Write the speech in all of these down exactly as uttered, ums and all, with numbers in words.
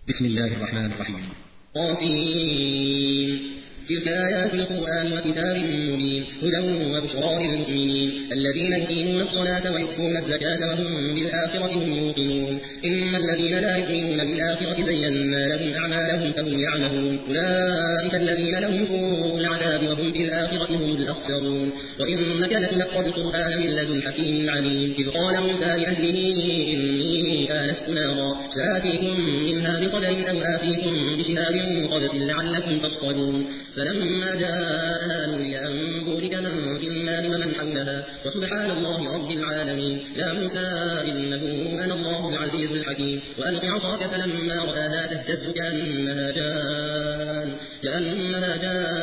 بسم الله الرحمن الرحيم. طاسين. تلك آيات القرآن وكتاب مبين هدى وبشرى للمؤمنين الذين يقيمون الصلاة ويؤتون الزكاة وهم بالآخرة هم يوقنون. إن الذين لا يؤمنون بالآخرة زينا لهم أعمالهم فهم يعملون. أولئك الذين لهم سوء العذاب وهم بالآخرة هم الأخسرون. وإنك لتلقى القرآن من لدن حكيم عليم. إذ قال موسى لأهله إني آنست نارا سآتيكم منها بقدر أو آتيكم بشهاب قبس لعلكم تصطلون. فلما جاء نودي أن بورك من في النار ومن حولها وسبحان الله رب العالمين. يا موسى إنه أنا الله العزيز الحكيم. وألق عصاك فلما رآها تهتز كأنها جان كأنها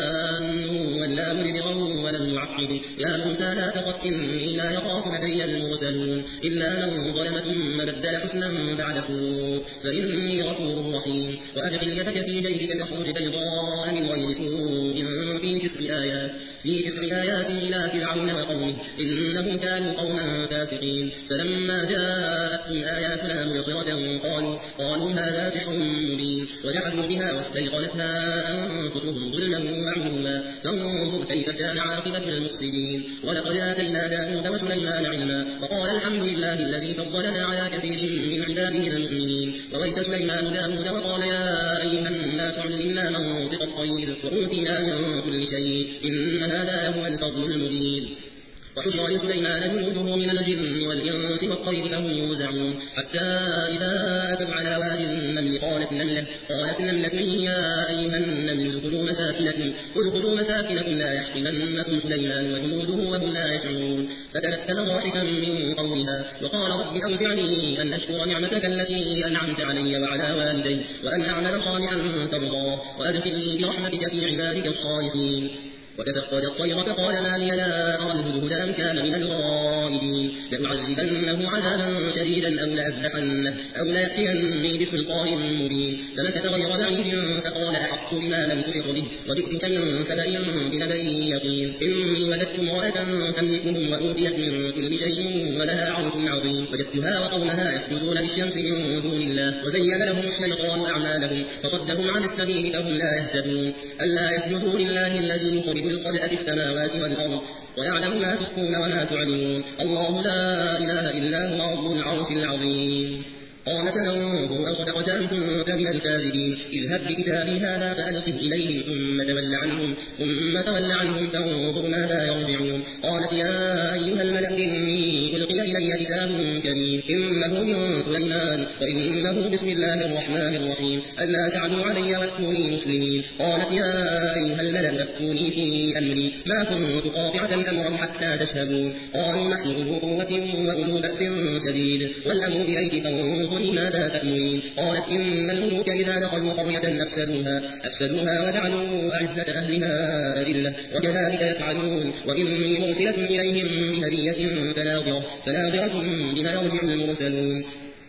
جان ولا مدبرا ولم يعقب. يا موسى لا تخف إني لا يخاف لدي المرسلون إلا من ظلم ثم بدل حسنا بعد سوء فإني غفور رحيم. وأدخل يدك في جيبك تخرج بيضاء من غير سوء في تسع آيات في تسع آيات إلى فرعون وقومه إنهم كانوا قوما فاسقين. فلما جاءتهم آياتنا مبصرة قالوا قالوا هذا سحر مبين وجحدوا بها واستيقنتها أنفسهم ظلما وعلوا فانظر كيف كان عاقبة المفسدين. ولقد آتينا داود وسليمان علما وقال الحمد لله الذي فضلنا على كثير من عباده المؤمنين. وورث سليمان داود وقال يا أيها الناس علمنا منطق الطير وأوتينا من كل شيء إن هذا لهو الفضل المبين. وحشر لسليمان جنوده من الجن والإنس والطير فهم يوزعون حتى إذا أتوا على وادي النمل قالت نملة قالت نملة يا أيها النمل ادخلوا مساكنكم ادخلوا مساكنكم لا يحطمنكم سليمان وجنوده وهم لا يشعرون. فتبسم ضاحكا من قولها وقال رب أوزعني أن أشكر نعمتك التي أنعمت علي وعلى والدي وأن أعمل صالحا ترضاه وأدخلني برحمتك في عبادك الصالحين. وتفقد الطير فقال ما لي لا أرى الهدهد أم كان من الغائبين. لأعذبنه عذابا شديدا أو لأذبحنه أو ليأتيني بسلطان مبين. فمكث غير بعيد فقال أحطت بما لم تحط به وجئتك من سبأ بنبأ يقين. إني وجدت امرأة تملكهم وأوتيت من كل شيء ولها عرش عظيم وجدتها وقومها يسجدون للشمس من دون الله وزين لهم الشيطان أعمالهم فصدهم عن السبيل فهم لا يهتدون. ألا يسجدوا لله الذي يخرج الخبأ في السماوات والأرض ويعلم ما تخفون وما تعلنون. الله لا إله إلا هو رب العرش العظيم. قال سننظر أصدقت أم كنت من الكاذبين. اذهب بكتابي هذا فألقه إليهم ثم تول عنهم ثم تول عنهم فانظر ماذا يرجعون. قالت يا أيها الملأ إني ألقي إلي كتاب كريم إنه من سليمان وإنه بسم الله الرحمن الرحيم ألا تعلوا علي وأتوني مسلمين. قالت يا أيها الملأ أفتوني في أمري ما كنت قاطعة أمرا حتى تشهدون. قالوا نحن أولو قوة وأولو بأس شديد والأمر إليك فانظري ماذا تأمرين. قالت إن الملوك إذا دخلوا قرية أفسدوها أفسدوها وجعلوا أعزة أهلها أذلة وكذلك يفعلون. وإني مرسلة إليهم بهدية فناظرة فناظرة بما يرجع المرسلون.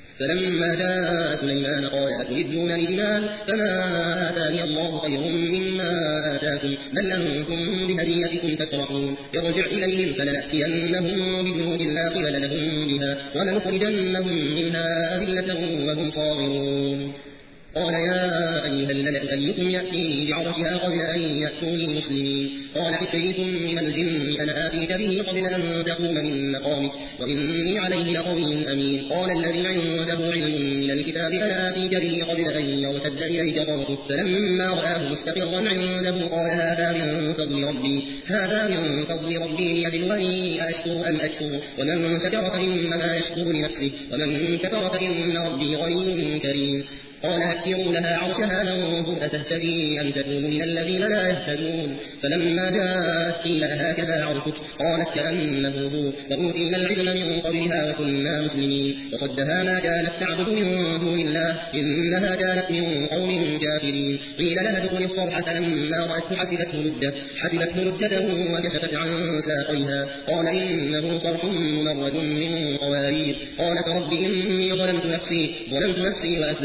فلما جاء سليمان قال أتردون بمال فما آتاني الله خير مما آتاكم بل أنتم بهديتكم تفرحون. ارجع إليهم فلنأتينهم بجنود لا قبل لهم بها ولنخرجنهم منها أذلة وهم صاغرون. قال يا أيها الملأ أيكم يأتيني بعرشها قبل أن يأتوني مسلمين. قال عفريت من الجن أنا آتيك به قبل أن تقوم من مقامك وإني عليه لقوي أمين. قال الذي عنده علم من الكتاب أنا آتيك به قبل أن يرتد إليك طرفك فلما رآه مستقرا عنده قال هذا من فضل ربي هذا من فضل ربي ليبلوني أشكر أم أكفر ومن شكر فإنما يشكر لنفسه ومن كفر فإن ربي غني كريم. قال هكروا لها عرشها ننظر أتهتدي أم تكون من الذين لا يهتدون. فلما جاءت قيل هكذا عرشك قالت كأنه هو وأوتينا العلم من قبلها وكنا مسلمين. وصدها ما كانت تعبد من دون الله إنها كانت من قوم كافرين. قيل لها ادخل الصرح فلما رأته حسبته لجة حسبته لجة وكشفت عن ساقيها قال إنه صرح ممرد من قوارير. قالت رب إني ظلمت نفسي ظلمت نفسي وأسلمت مع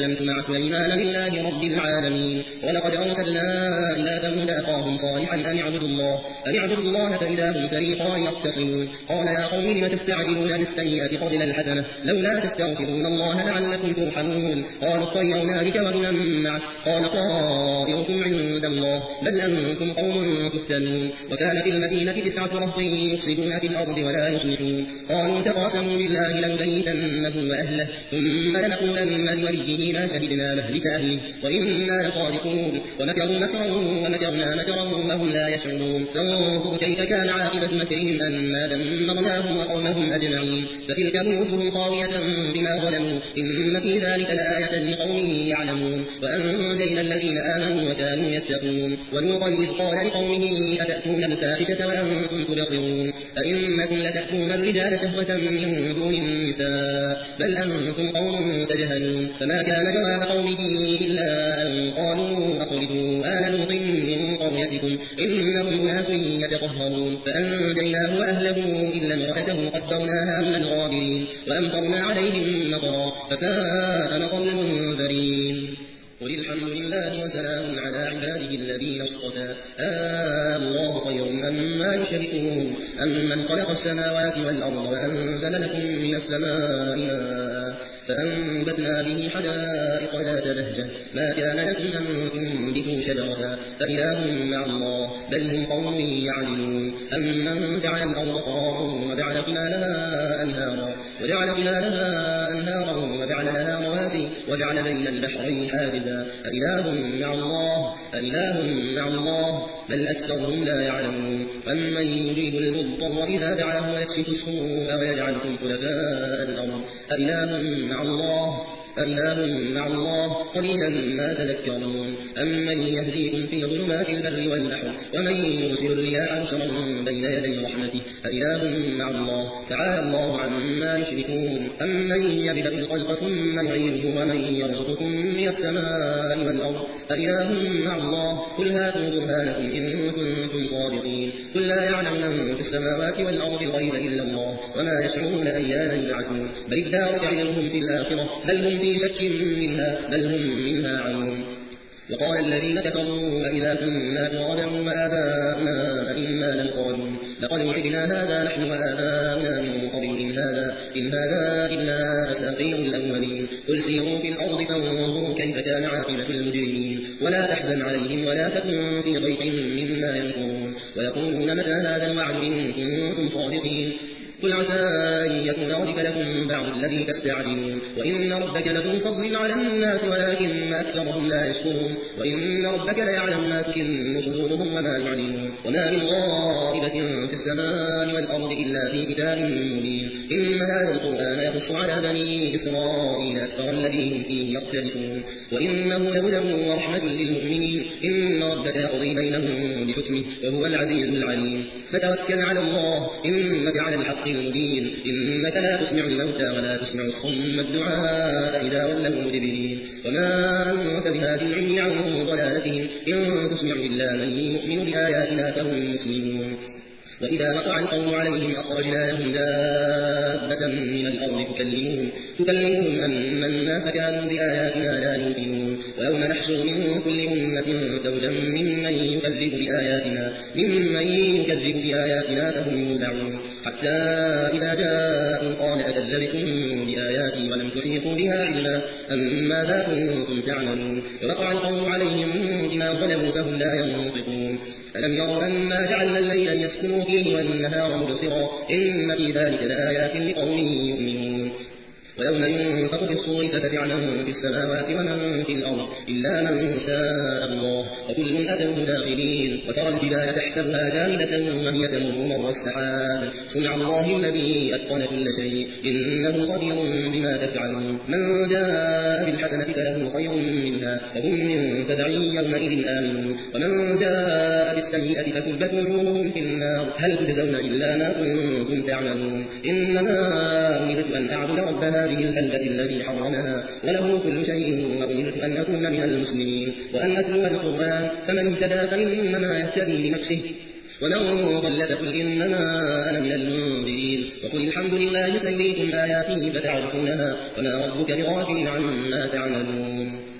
سليمان لله رب العالمين. ولقد أرسلنا إلى ثمود أخاهم صالحا أن اعبدوا الله أن اعبدوا الله فإذا هم فريقان يختصمون قال يا قوم لم تستعجلون بالسيئة قبل الحسنة لولا تستغفرون الله لعلكم ترحمون قالوا اطيرنا بك وبمن معك قال طائركم عند الله بل أنتم قوم تفتنون. وكان في المدينة تسعة رهط يفسدون في الأرض ولا يصلحون قالوا تقاسموا بالله لنبيتنه وأهله ثم لنقولن لوليه ما شهدنا مهلك أهله وإنا لصادقون. ومكروا مكرا ومكرنا مكرا وهم لا يشعرون فانظر كيف كان عاقبة مكرهم أنا دمرناهم وقومهم أجمعين. فتلك بيوتهم خاوية بما ظلموا إن في ذلك لآية لقوم يعلمون. وأنجينا الذين آمنوا وكانوا يتقون. ولوطا إذ قال لقومه أتأتون الفاحشة وأنتم تبصرون أئنكم لتأتون الرجال شهوة من دون النساء بل أنتم قوم تجهلون. فما كان جواب قومه إلا أن قالوا أخرجوا آل لوط من قريتكم إنهم أناس يتطهرون. فأنجيناه وأهله إلا امرأته قدرناها من الغابرين وأمطرنا عليهم مطرا فساء مطر المنذرين. قل الحمد لله وسلام على عباده الذين اصطفى الله خير أما يشركون أمن خلق السماوات والأرض وأنزل لكم من السماء ماء فأنبتنا به حدائق ذات بهجة ما كان لكم أن تنبتوا شجرها فإله مع الله بل هم قوم يعدلون. أمن جعل الأرض قرارا وجعل خلالها أنهارا وجعل خلالها أنهارا وجعل لها رواسي وجعل بين البحرين حاجزا أإله مع الله أإله مع الله بل أكثرهم لا يعلمون. أمن يجيب المضطر إذا دعاه ويكشف السوء ويجعلكم خلفاء الأرض أإله مع الله أإله مع الله قليلا ما تذكرون. أمن يهديكم في ظلمات البر والبحر ومن يرسل الرياح بشرا بين يدي رحمته أإله مع الله تعالى الله عما يشركون. أمن يبدأ الخلق ثم يعيده ومن يرزقكم من السماء والأرض أإله مع الله قل هاتوا برهانكم إن كنتم صادقين. قل لا يعلم من في السماوات والأرض الغيب إلا الله وما يشعرون أيان يبعثون بل ادارك علمهم في الآخرة بل هم في شك منها بل هم منها عمون. وقال الذين كفروا أإذا كنا ترابا وآباؤنا أئنا لخرجون لقد وعدنا هذا نحن وآباؤنا من قبل إن هذا إن هذا إلا أساطير الأولين. قل سيروا في الأرض فانظروا كيف كان عاقبة المجرمين ولا تحزن عليهم ولا تكن في ضيق مما يمكرون ويقولون متى هذا الوعد إن كنتم صادقين قل عسى أن يكون ردف لكم بعض الذي تستعجلون وإن ربك لذو فضل على الناس ولكن أكثرهم لا يشكرون. وإن ربك ليعلم ما تكن صدورهم وما يعلنون وما من غائبة في السماء والأرض إلا في كتاب مبين. إن هذا القرآن يقص على بني إسرائيل أكثر الذين فيه يختلفون وإنه لهدى ورحمة للمؤمنين. إن ربك يقضي بينهم بحكمه وهو العزيز العليم. فتوكل على الله إنك على الحق المبين. إنك لا تسمع الموتى ولا تسمع الصم الدعاء إذا ولوا مدبرين وما أنت بهادي العمي عن ضلالتهم إن تسمع إلا من يؤمن بآياتنا فهم مسلمون. وإذا وقع القول عليهم أخرجنا لهم دابة من الأرض تكلمهم تكلمهم أن الناس كانوا بآياتنا لا يوقنون ويوم نحشر من كل أمة زوجا ممن يكذب بآياتنا ممن يكذب بآياتنا فهم يوزعون حتى إذا جاءوا قال أكذبتم بآياتي ولم تحيطوا بها علما أم ماذا كنتم تعملون. ووقع القول عليهم بما ظلموا فهم لا ينطقون. ألم يروا أنا جعلنا الليل يسكنوا فيه والنهار مبصرا إن في ذلك لآيات لقوم يؤمنون. ويوم ينفخ في الصور ففزع من في السماوات ومن في الأرض إلا من شاء الله وكل أتوه داخلين. وترى الجبال تحسبها جامدة وهي تمر مر السحاب صنع الله الذي أتقن كل شيء إنه خبير بما تفعلون. من جاء بالحسنة فله خير منها وهم من فزع يومئذ آمنون ومن جاء بالسيئة فكبت وجوههم في النار هل تجزون إلا ما كنتم تعملون. إنما أمرت أن أعبد رب هذه البلدة الذي حرمها وله كل شيء وأمرت أن أكون من المسلمين وأن أتلو القرآن فمن اهتدى فإنما يهتدي لنفسه ومن ضل فقل إنما أنا من المنذرين. وقل الحمد لله يسليكم آياته فتعرفونها وما ربك بغافل عما تعملون.